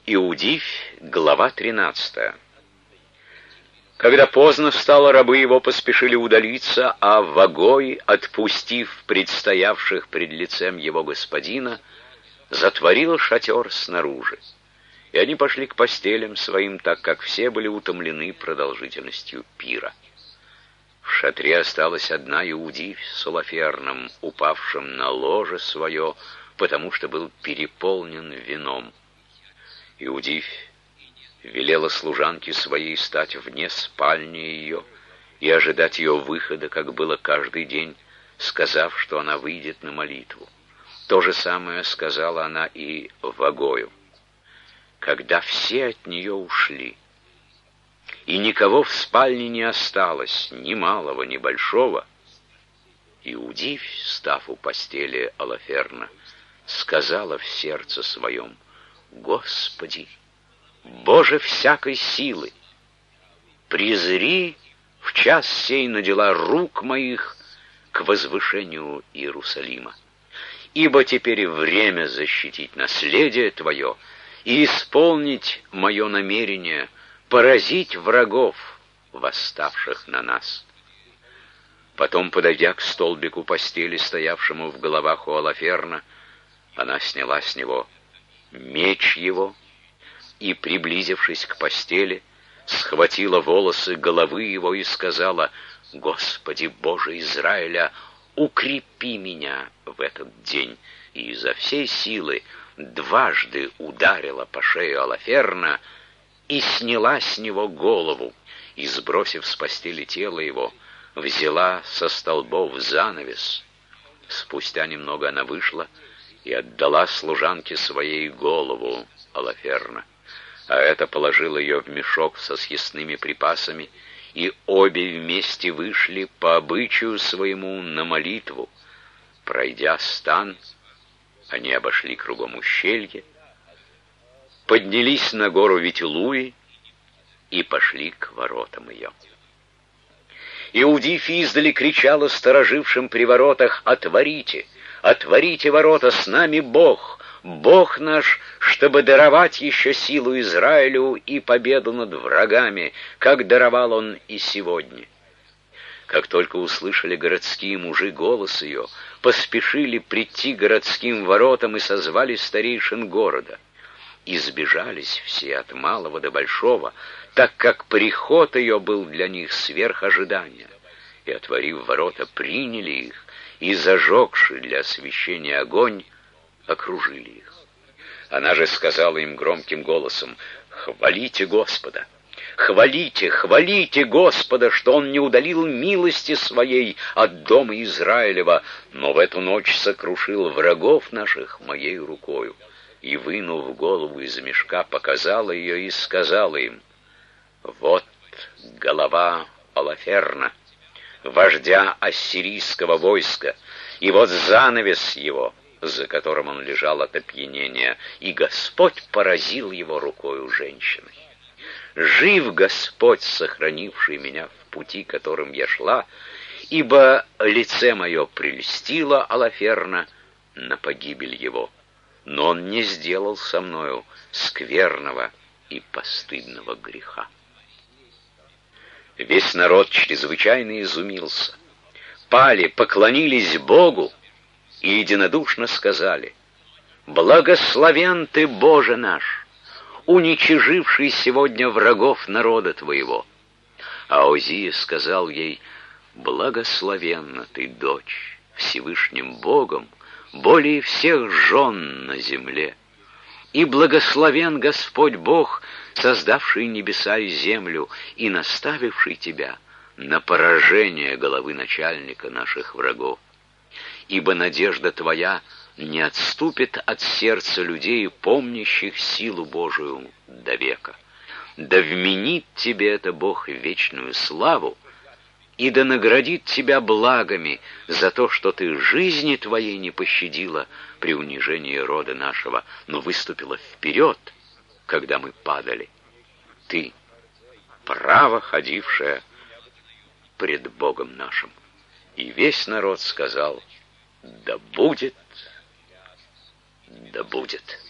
Иудивь, глава 13. Когда поздно стало, рабы его поспешили удалиться, а Вагой, отпустив предстоявших пред лицем его господина, затворил шатер снаружи. И они пошли к постелям своим, так как все были утомлены продолжительностью пира. В шатре осталась одна Иудивь с Олаферном, упавшим на ложе свое, потому что был переполнен вином. Иудивь велела служанке своей стать вне спальни ее и ожидать ее выхода, как было каждый день, сказав, что она выйдет на молитву. То же самое сказала она и Вагою. Когда все от нее ушли, и никого в спальне не осталось, ни малого, ни большого, Иудивь, став у постели Олаферна, сказала в сердце своем: «Господи, Боже всякой силы, презри в час сей на дела рук моих к возвышению Иерусалима. Ибо теперь время защитить наследие Твое и исполнить мое намерение поразить врагов, восставших на нас». Потом, подойдя к столбику постели, стоявшему в головах у Олаферна, она сняла с него меч его и, приблизившись к постели, схватила волосы головы его и сказала: «Господи Боже Израиля, укрепи меня в этот день», и изо всей силы дважды ударила по шее Олаферна и сняла с него голову, и, сбросив с постели тело его, взяла со столбов занавес. Спустя немного она вышла и отдала служанке своей голову Олаферна, а это положила ее в мешок со съестными припасами, и обе вместе вышли по обычаю своему на молитву. Пройдя стан, они обошли кругом ущелье, поднялись на гору Витилуи и пошли к воротам ее. Иудивь издали кричала сторожившим при воротах: «Отворите! Отворите ворота, с нами Бог! Бог наш, чтобы даровать еще силу Израилю и победу над врагами, как даровал Он и сегодня». Как только услышали городские мужи голос ее, поспешили прийти к городским воротам и созвали старейшин города. И сбежались все от малого до большого, так как приход ее был для них сверх ожидания. И, отворив ворота, приняли их, и, зажегши для освещения огонь, окружили их. Она же сказала им громким голосом: «Хвалите Господа! Хвалите, хвалите Господа, что Он не удалил милости Своей от дома Израилева, но в эту ночь сокрушил врагов наших моей рукою». И, вынув голову из мешка, показала ее и сказала им: «Вот голова Олаферна, вождя ассирийского войска, и вот занавес его, за которым он лежал от опьянения, и Господь поразил его рукою женщины. Жив Господь, сохранивший меня в пути, которым я шла, ибо лице мое прельстило Олаферна на погибель его, но он не сделал со мною скверного и постыдного греха». Весь народ чрезвычайно изумился, пали, поклонились Богу и единодушно сказали: «Благословен Ты, Боже наш, уничиживший сегодня врагов народа Твоего». А Озия сказал ей: «Благословенна ты, дочь, Всевышним Богом, более всех жен на земле. И благословен Господь Бог, создавший небеса и землю, и наставивший тебя на поражение головы начальника наших врагов. Ибо надежда твоя не отступит от сердца людей, помнящих силу Божию до века. Да вменит тебе это Бог вечную славу, и да наградит тебя благами за то, что ты жизни твоей не пощадила при унижении рода нашего, но выступила вперед, когда мы падали. Ты, право ходившая пред Богом нашим». И весь народ сказал: «Да будет, да будет».